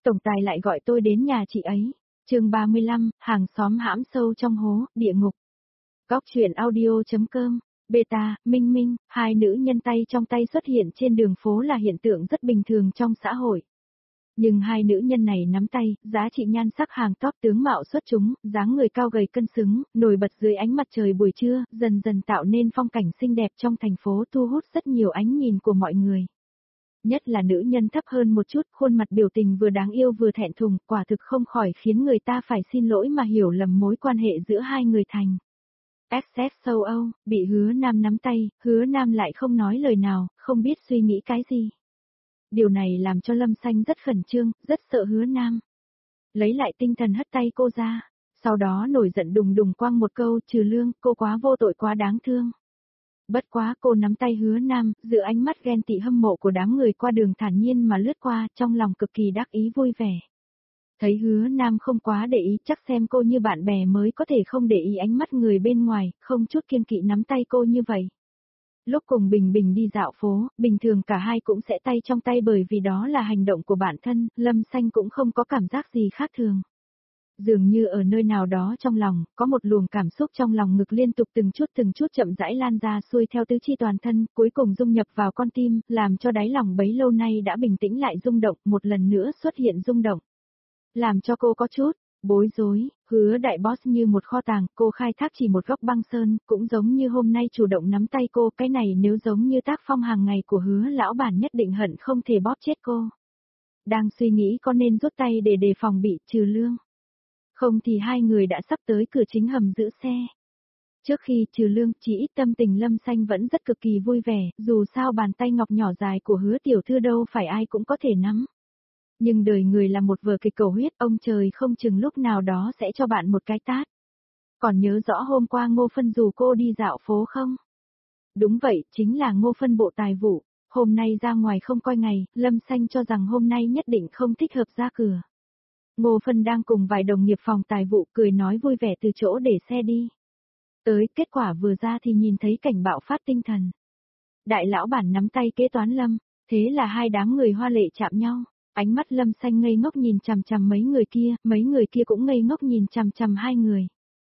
Tổng tài lại gọi tôi đến nhà chị ấy. Chương 35, hàng xóm hãm sâu trong hố, địa ngục. Góc truyện audio.com. Beta, Minh Minh, hai nữ nhân tay trong tay xuất hiện trên đường phố là hiện tượng rất bình thường trong xã hội. Nhưng hai nữ nhân này nắm tay, giá trị nhan sắc hàng top tướng mạo xuất chúng, dáng người cao gầy cân xứng, nổi bật dưới ánh mặt trời buổi trưa, dần dần tạo nên phong cảnh xinh đẹp trong thành phố, thu hút rất nhiều ánh nhìn của mọi người. Nhất là nữ nhân thấp hơn một chút, khuôn mặt biểu tình vừa đáng yêu vừa thẹn thùng, quả thực không khỏi khiến người ta phải xin lỗi mà hiểu lầm mối quan hệ giữa hai người thành. Access châu Âu, bị Hứa Nam nắm tay, Hứa Nam lại không nói lời nào, không biết suy nghĩ cái gì. Điều này làm cho Lâm Xanh rất khẩn trương, rất sợ Hứa Nam. Lấy lại tinh thần hất tay cô ra, sau đó nổi giận đùng đùng quăng một câu, Trừ Lương, cô quá vô tội quá đáng thương. Bất quá cô nắm tay Hứa Nam, giữa ánh mắt ghen tị hâm mộ của đám người qua đường thản nhiên mà lướt qua, trong lòng cực kỳ đắc ý vui vẻ. Thấy Hứa Nam không quá để ý, chắc xem cô như bạn bè mới có thể không để ý ánh mắt người bên ngoài, không chút kiêng kỵ nắm tay cô như vậy. Lúc cùng Bình Bình đi dạo phố, bình thường cả hai cũng sẽ tay trong tay bởi vì đó là hành động của bản thân, Lâm Xanh cũng không có cảm giác gì khác thường. Dường như ở nơi nào đó trong lòng, có một luồng cảm xúc trong lòng ngực liên tục từng chút chậm rãi lan ra xuôi theo tứ chi toàn thân, cuối cùng dung nhập vào con tim, làm cho đáy lòng bấy lâu nay đã bình tĩnh lại rung động, một lần nữa xuất hiện rung động. Làm cho cô có chút bối rối, Hứa đại boss như một kho tàng, cô khai thác chỉ một góc băng sơn, cũng giống như hôm nay chủ động nắm tay cô, cái này nếu giống như tác phong hàng ngày của Hứa lão bản nhất định hận không thể bóp chết cô. Đang suy nghĩ có nên rút tay để đề phòng bị Trừ Lương. Không thì hai người đã sắp tới cửa chính hầm giữ xe. Trước khi Trừ Lương, chỉ ít tâm tình Lâm Xanh vẫn rất cực kỳ vui vẻ, dù sao bàn tay ngọc nhỏ dài của Hứa tiểu thư đâu phải ai cũng có thể nắm. Nhưng đời người là một vở kịch cầu huyết, ông trời không chừng lúc nào đó sẽ cho bạn một cái tát. Còn nhớ rõ hôm qua Ngô Phân rủ cô đi dạo phố không? Đúng vậy, chính là Ngô Phân bộ tài vụ. Hôm nay ra ngoài không coi ngày, Lâm Xanh cho rằng hôm nay nhất định không thích hợp ra cửa. Ngô Phân đang cùng vài đồng nghiệp phòng tài vụ cười nói vui vẻ từ chỗ để xe đi. Tới, kết quả vừa ra thì nhìn thấy cảnh bạo phát tinh thần. Đại lão bản nắm tay kế toán Lâm, thế là hai đám người hoa lệ chạm nhau. Ánh mắt Lâm Xanh ngây ngốc nhìn chằm chằm mấy người kia cũng ngây ngốc nhìn chằm chằm hai người.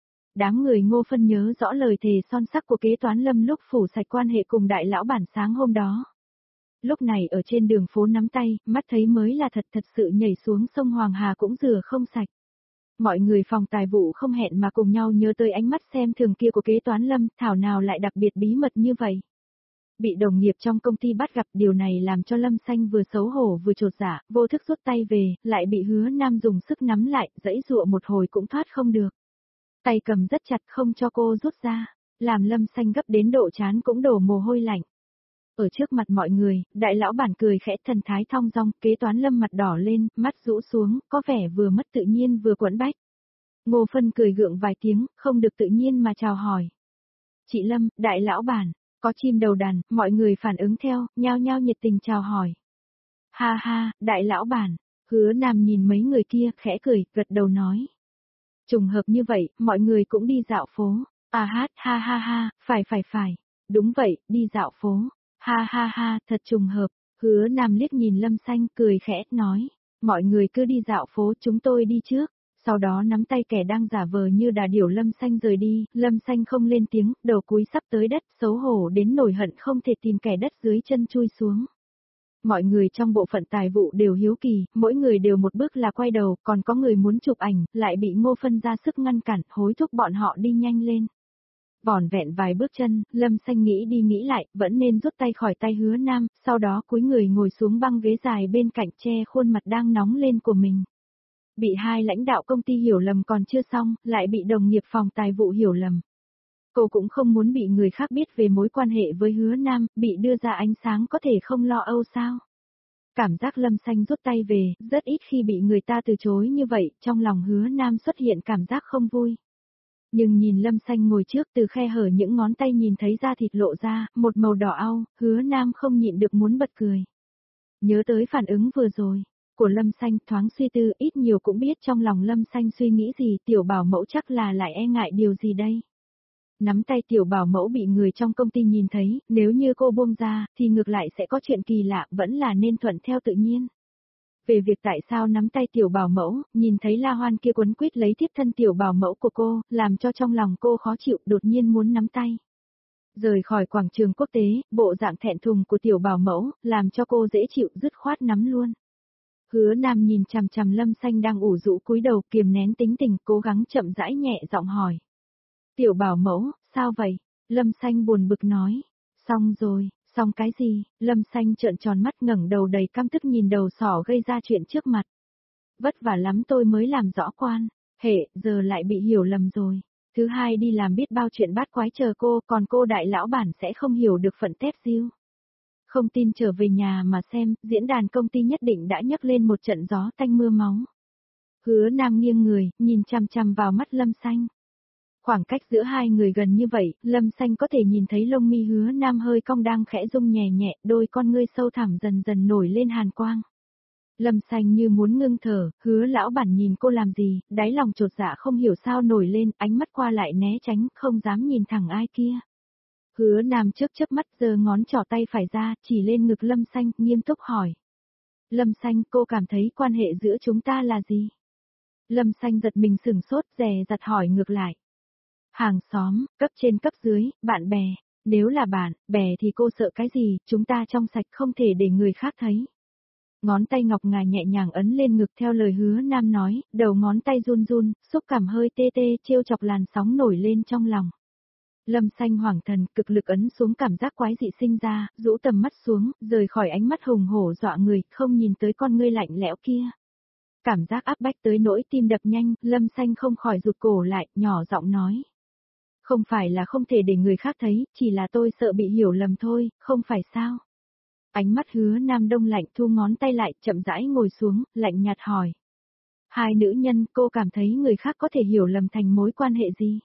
Đám người Ngô Phân nhớ rõ lời thề son sắc của kế toán Lâm lúc phủ sạch quan hệ cùng đại lão bản sáng hôm đó. Lúc này ở trên đường phố nắm tay, mắt thấy mới là thật sự nhảy xuống sông Hoàng Hà cũng rửa không sạch. Mọi người phòng tài vụ không hẹn mà cùng nhau nhớ tới ánh mắt xem thường kia của kế toán Lâm, thảo nào lại đặc biệt bí mật như vậy. Bị đồng nghiệp trong công ty bắt gặp, điều này làm cho Lâm Xanh vừa xấu hổ vừa chột dạ, vô thức rút tay về, lại bị Hứa Nam dùng sức nắm lại, giãy giụa một hồi cũng thoát không được. Tay cầm rất chặt không cho cô rút ra, làm Lâm Xanh gấp đến độ trán cũng đổ mồ hôi lạnh. Ở trước mặt mọi người, đại lão bản cười khẽ thần thái thong dong, kế toán Lâm mặt đỏ lên, mắt rũ xuống, có vẻ vừa mất tự nhiên vừa quẫn bách. Ngô Phân cười gượng vài tiếng, không được tự nhiên mà chào hỏi. Chị Lâm, đại lão bản. Có chim đầu đàn, mọi người phản ứng theo, nhao nhao nhiệt tình chào hỏi. Ha ha, đại lão bản, Hứa Nam nhìn mấy người kia, khẽ cười, gật đầu nói. Trùng hợp như vậy, mọi người cũng đi dạo phố. À hát, ha ha ha, phải. Đúng vậy, đi dạo phố. Ha ha ha, thật trùng hợp. Hứa Nam liếc nhìn Lâm Xanh, cười khẽ, nói. Mọi người cứ đi dạo phố, chúng tôi đi trước. Sau đó nắm tay kẻ đang giả vờ như đà điểu Lâm Xanh rời đi, Lâm Xanh không lên tiếng, đầu cúi sắp tới đất, xấu hổ đến nổi hận không thể tìm kẻ đất dưới chân chui xuống. Mọi người trong bộ phận tài vụ đều hiếu kỳ, mỗi người đều một bước là quay đầu, còn có người muốn chụp ảnh, lại bị Ngô Phân ra sức ngăn cản, hối thúc bọn họ đi nhanh lên. Vỏn vẹn vài bước chân, Lâm Xanh nghĩ đi nghĩ lại, vẫn nên rút tay khỏi tay Hứa Nam, sau đó cúi người ngồi xuống băng ghế dài bên cạnh che khuôn mặt đang nóng lên của mình. Bị hai lãnh đạo công ty hiểu lầm còn chưa xong, lại bị đồng nghiệp phòng tài vụ hiểu lầm. Cô cũng không muốn bị người khác biết về mối quan hệ với Hứa Nam, bị đưa ra ánh sáng có thể không lo âu sao. Cảm giác Lâm Xanh rút tay về, rất ít khi bị người ta từ chối như vậy, trong lòng Hứa Nam xuất hiện cảm giác không vui. Nhưng nhìn Lâm Xanh ngồi trước từ khe hở những ngón tay nhìn thấy da thịt lộ ra, một màu đỏ au, Hứa Nam không nhịn được muốn bật cười. Nhớ tới phản ứng vừa rồi của Lâm Xanh, thoáng suy tư, ít nhiều cũng biết trong lòng Lâm Xanh suy nghĩ gì, tiểu bảo mẫu chắc là lại e ngại điều gì đây. Nắm tay tiểu bảo mẫu bị người trong công ty nhìn thấy, nếu như cô buông ra, thì ngược lại sẽ có chuyện kỳ lạ, vẫn là nên thuận theo tự nhiên. Về việc tại sao nắm tay tiểu bảo mẫu, nhìn thấy La Hoan kia quấn quýt lấy tiếp thân tiểu bảo mẫu của cô, làm cho trong lòng cô khó chịu, đột nhiên muốn nắm tay. Rời khỏi quảng trường quốc tế, bộ dạng thẹn thùng của tiểu bảo mẫu, làm cho cô dễ chịu dứt khoát nắm luôn. Hứa Nam nhìn chằm chằm Lâm Xanh đang ủ rũ cúi đầu kiềm nén tính tình, cố gắng chậm rãi nhẹ giọng hỏi. Tiểu bảo mẫu, sao vậy? Lâm Xanh buồn bực nói. Xong rồi, xong cái gì? Lâm Xanh trợn tròn mắt ngẩng đầu đầy căm tức nhìn đầu sỏ gây ra chuyện trước mặt. Vất vả lắm tôi mới làm rõ quan. Hệ, giờ lại bị hiểu lầm rồi. Thứ hai đi làm biết bao chuyện bát quái chờ cô, còn cô đại lão bản sẽ không hiểu được phận tép diêu. Không tin trở về nhà mà xem, diễn đàn công ty nhất định đã nhấc lên một trận gió tanh mưa máu. Hứa Nam nghiêng người, nhìn chằm chằm vào mắt Lâm Xanh. Khoảng cách giữa hai người gần như vậy, Lâm Xanh có thể nhìn thấy lông mi Hứa Nam hơi cong đang khẽ rung nhẹ nhẹ, đôi con ngươi sâu thẳm dần dần nổi lên hàn quang. Lâm Xanh như muốn ngưng thở, Hứa lão bản nhìn cô làm gì, đáy lòng chột dạ không hiểu sao nổi lên, ánh mắt qua lại né tránh, không dám nhìn thẳng ai kia. Hứa Nam chớp mắt giơ ngón trỏ tay phải ra, chỉ lên ngực Lâm Xanh, nghiêm túc hỏi. Lâm Xanh, cô cảm thấy quan hệ giữa chúng ta là gì? Lâm Xanh giật mình sửng sốt, dè dặt hỏi ngược lại. Hàng xóm, cấp trên cấp dưới, bạn bè, nếu là bạn, bè thì cô sợ cái gì, chúng ta trong sạch không thể để người khác thấy. Ngón tay ngọc ngà nhẹ nhàng ấn lên ngực theo lời Hứa Nam nói, đầu ngón tay run run, xúc cảm hơi tê tê trêu chọc làn sóng nổi lên trong lòng. Lâm Xanh hoảng thần, cực lực ấn xuống cảm giác quái dị sinh ra, rũ tầm mắt xuống, rời khỏi ánh mắt hùng hổ dọa người, không nhìn tới con ngươi lạnh lẽo kia. Cảm giác áp bách tới nỗi tim đập nhanh, Lâm Xanh không khỏi rụt cổ lại, nhỏ giọng nói. Không phải là không thể để người khác thấy, chỉ là tôi sợ bị hiểu lầm thôi, không phải sao? Ánh mắt Hứa Nam đông lạnh thu ngón tay lại, chậm rãi ngồi xuống, lạnh nhạt hỏi. Hai nữ nhân, cô cảm thấy người khác có thể hiểu lầm thành mối quan hệ gì?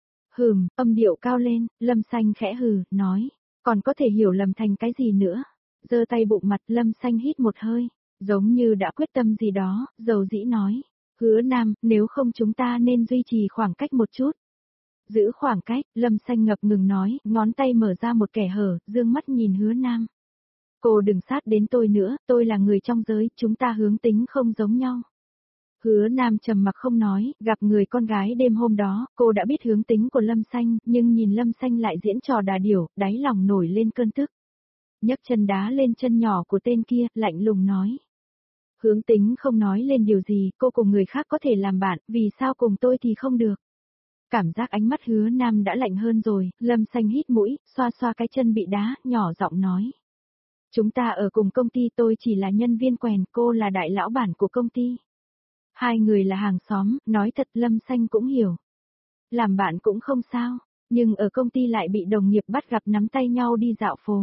Âm điệu cao lên, Lâm Xanh khẽ hừ, nói. Còn có thể hiểu lầm thành cái gì nữa? Giơ tay bụng mặt, Lâm Xanh hít một hơi, giống như đã quyết tâm gì đó, dầu dĩ nói. Hứa Nam, nếu không chúng ta nên duy trì khoảng cách một chút. Giữ khoảng cách, Lâm Xanh ngập ngừng nói, ngón tay mở ra một kẻ hở, dương mắt nhìn Hứa Nam. Cô đừng sát đến tôi nữa, tôi là người trong giới, chúng ta hướng tính không giống nhau. Hứa Nam trầm mặc không nói, gặp người con gái đêm hôm đó, cô đã biết hướng tính của Lâm Xanh, nhưng nhìn Lâm Xanh lại diễn trò đà điểu, đáy lòng nổi lên cơn tức. Nhấc chân đá lên chân nhỏ của tên kia, lạnh lùng nói. Hướng tính không nói lên điều gì, cô cùng người khác có thể làm bạn, vì sao cùng tôi thì không được. Cảm giác ánh mắt Hứa Nam đã lạnh hơn rồi, Lâm Xanh hít mũi, xoa xoa cái chân bị đá, nhỏ giọng nói. Chúng ta ở cùng công ty, tôi chỉ là nhân viên quèn, cô là đại lão bản của công ty. Hai người là hàng xóm, nói thật Lâm Xanh cũng hiểu. Làm bạn cũng không sao, nhưng ở công ty lại bị đồng nghiệp bắt gặp nắm tay nhau đi dạo phố.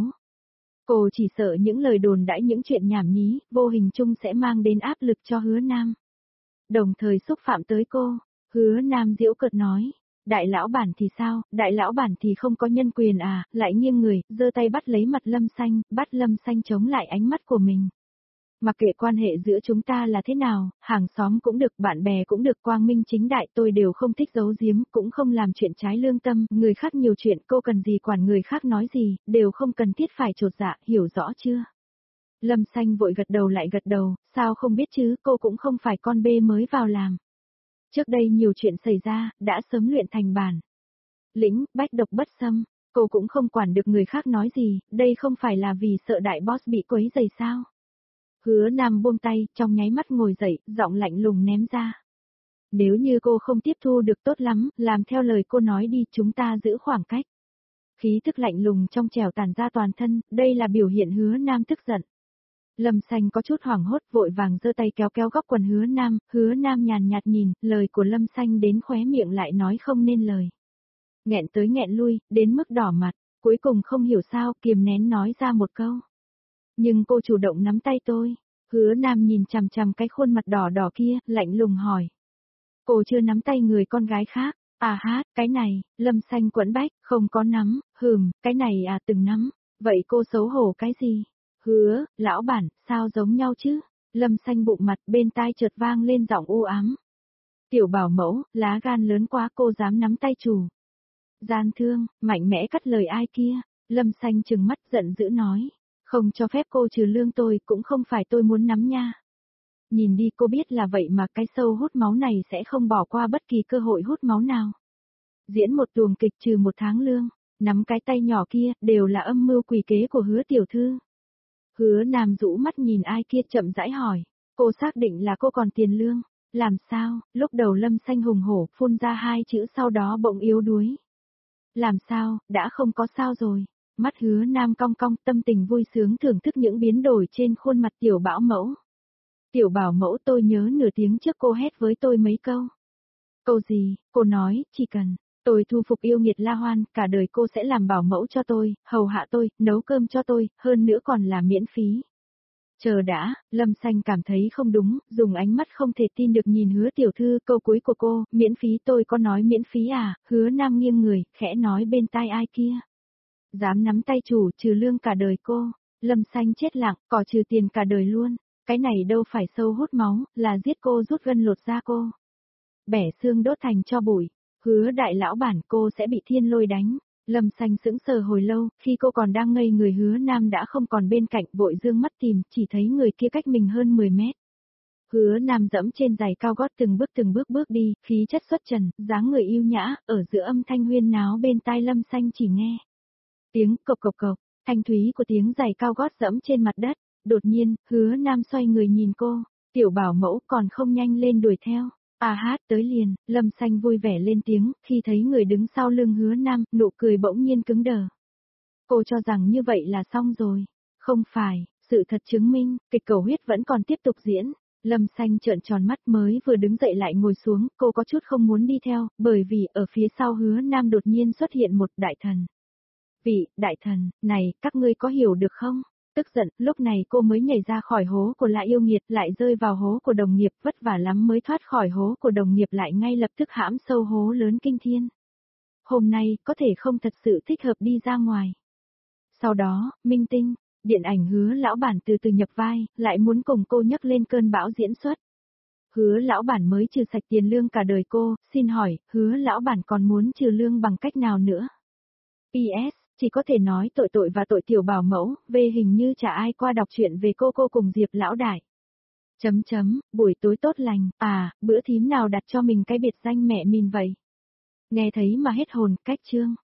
Cô chỉ sợ những lời đồn đãi những chuyện nhảm nhí, vô hình chung sẽ mang đến áp lực cho Hứa Nam. Đồng thời xúc phạm tới cô, Hứa Nam giễu cợt nói. Đại lão bản thì sao, đại lão bản thì không có nhân quyền à, lại nghiêng người, giơ tay bắt lấy mặt Lâm Xanh, bắt Lâm Xanh chống lại ánh mắt của mình. Mặc kệ quan hệ giữa chúng ta là thế nào, hàng xóm cũng được, bạn bè cũng được, quang minh chính đại, tôi đều không thích giấu giếm, cũng không làm chuyện trái lương tâm, người khác nhiều chuyện, cô cần gì quản người khác nói gì, đều không cần thiết phải chột dạ, hiểu rõ chưa? Lâm Xanh vội gật đầu lại gật đầu, sao không biết chứ, cô cũng không phải con bê mới vào làm. Trước đây nhiều chuyện xảy ra, đã sớm luyện thành bản. Lĩnh, bách độc bất xâm, cô cũng không quản được người khác nói gì, đây không phải là vì sợ đại boss bị quấy rầy sao? Hứa Nam buông tay, trong nháy mắt ngồi dậy, giọng lạnh lùng ném ra. Nếu như cô không tiếp thu được tốt lắm, làm theo lời cô nói đi, chúng ta giữ khoảng cách. Khí thức lạnh lùng trong trẻo tản ra toàn thân, đây là biểu hiện Hứa Nam tức giận. Lâm Xanh có chút hoảng hốt, vội vàng giơ tay kéo kéo góc quần Hứa Nam nhàn nhạt nhìn, lời của Lâm Xanh đến khóe miệng lại nói không nên lời. Nghẹn tới nghẹn lui, đến mức đỏ mặt, cuối cùng không hiểu sao, kiềm nén nói ra một câu. Nhưng cô chủ động nắm tay tôi. Hứa Nam nhìn chằm chằm cái khuôn mặt đỏ đỏ kia, lạnh lùng hỏi. Cô chưa nắm tay người con gái khác. À hát, cái này, Lâm Xanh quẫn bách, không có nắm, cái này à từng nắm. Vậy cô xấu hổ cái gì? Hứa, lão bản, sao giống nhau chứ? Lâm Xanh bụng mặt bên tai chợt vang lên giọng u ám. Tiểu bảo mẫu, lá gan lớn quá cô dám nắm tay chủ. Gian thương, mạnh mẽ cắt lời ai kia. Lâm Xanh trừng mắt giận dữ nói. Không cho phép cô trừ lương tôi, cũng không phải tôi muốn nắm nha. Nhìn đi cô biết là vậy mà cái sâu hút máu này sẽ không bỏ qua bất kỳ cơ hội hút máu nào. Diễn một tuồng kịch trừ 1 tháng lương, nắm cái tay nhỏ kia đều là âm mưu quỷ kế của Hứa tiểu thư. Hứa Nam rũ mắt nhìn ai kia chậm rãi hỏi, cô xác định là cô còn tiền lương, làm sao? Lúc đầu Lâm Xanh hùng hổ phun ra 2 chữ sau đó bỗng yếu đuối. Làm sao, đã không có sao rồi. Mắt Hứa Nam cong cong, tâm tình vui sướng thưởng thức những biến đổi trên khuôn mặt tiểu bảo mẫu. Tiểu bảo mẫu, tôi nhớ nửa tiếng trước cô hét với tôi mấy câu. Câu gì? Cô nói, chỉ cần tôi thu phục yêu nghiệt La Hoan, cả đời cô sẽ làm bảo mẫu cho tôi, hầu hạ tôi, nấu cơm cho tôi, hơn nữa còn là miễn phí. Chờ đã, Lâm Xanh cảm thấy không đúng, dùng ánh mắt không thể tin được nhìn Hứa tiểu thư, câu cuối của cô, miễn phí, tôi có nói miễn phí à? Hứa Nam nghiêng người, khẽ nói bên tai ai kia. Dám nắm tay chủ, trừ lương cả đời cô. Lâm Xanh chết lặng, cỏ trừ tiền cả đời luôn. Cái này đâu phải sâu hút máu, là giết cô, rút gân lột da cô. Bẻ xương đốt thành cho bụi. Hứa đại lão bản, cô sẽ bị thiên lôi đánh. Lâm Xanh sững sờ hồi lâu, khi cô còn đang ngây người, Hứa Nam đã không còn bên cạnh, vội dương mắt tìm, chỉ thấy người kia cách mình hơn 10 mét. Hứa Nam dẫm trên giày cao gót từng bước bước đi, khí chất xuất trần, dáng người yêu nhã, ở giữa âm thanh huyên náo bên tai Lâm Xanh chỉ nghe. Tiếng cộc cộc cộc, thanh thúy của tiếng giày cao gót dẫm trên mặt đất. Đột nhiên, Hứa Nam xoay người nhìn cô, tiểu bảo mẫu còn không nhanh lên đuổi theo. À hát tới liền, Lâm Xanh vui vẻ lên tiếng, khi thấy người đứng sau lưng Hứa Nam, nụ cười bỗng nhiên cứng đờ. Cô cho rằng như vậy là xong rồi. Không phải, sự thật chứng minh, kịch cầu huyết vẫn còn tiếp tục diễn. Lâm Xanh trợn tròn mắt, mới vừa đứng dậy lại ngồi xuống, cô có chút không muốn đi theo, bởi vì ở phía sau Hứa Nam đột nhiên xuất hiện một đại thần. Vị, đại thần, này, các ngươi có hiểu được không? Tức giận, lúc này cô mới nhảy ra khỏi hố của La yêu nghiệt, lại rơi vào hố của đồng nghiệp, vất vả lắm mới thoát khỏi hố của đồng nghiệp, lại ngay lập tức hãm sâu hố lớn kinh thiên. Hôm nay, có thể không thật sự thích hợp đi ra ngoài. Sau đó, minh tinh, điện ảnh Hứa lão bản từ từ nhập vai, lại muốn cùng cô nhấc lên cơn bão diễn xuất. Hứa lão bản mới trừ sạch tiền lương cả đời cô, xin hỏi, Hứa lão bản còn muốn trừ lương bằng cách nào nữa? PS, chỉ có thể nói tội và tội tiểu bảo mẫu, về hình như chả ai qua đọc truyện về cô cùng Diệp lão đại. Buổi tối tốt lành, à, bữa thím nào đặt cho mình cái biệt danh mẹ mình vậy? Nghe thấy mà hết hồn, cách chương.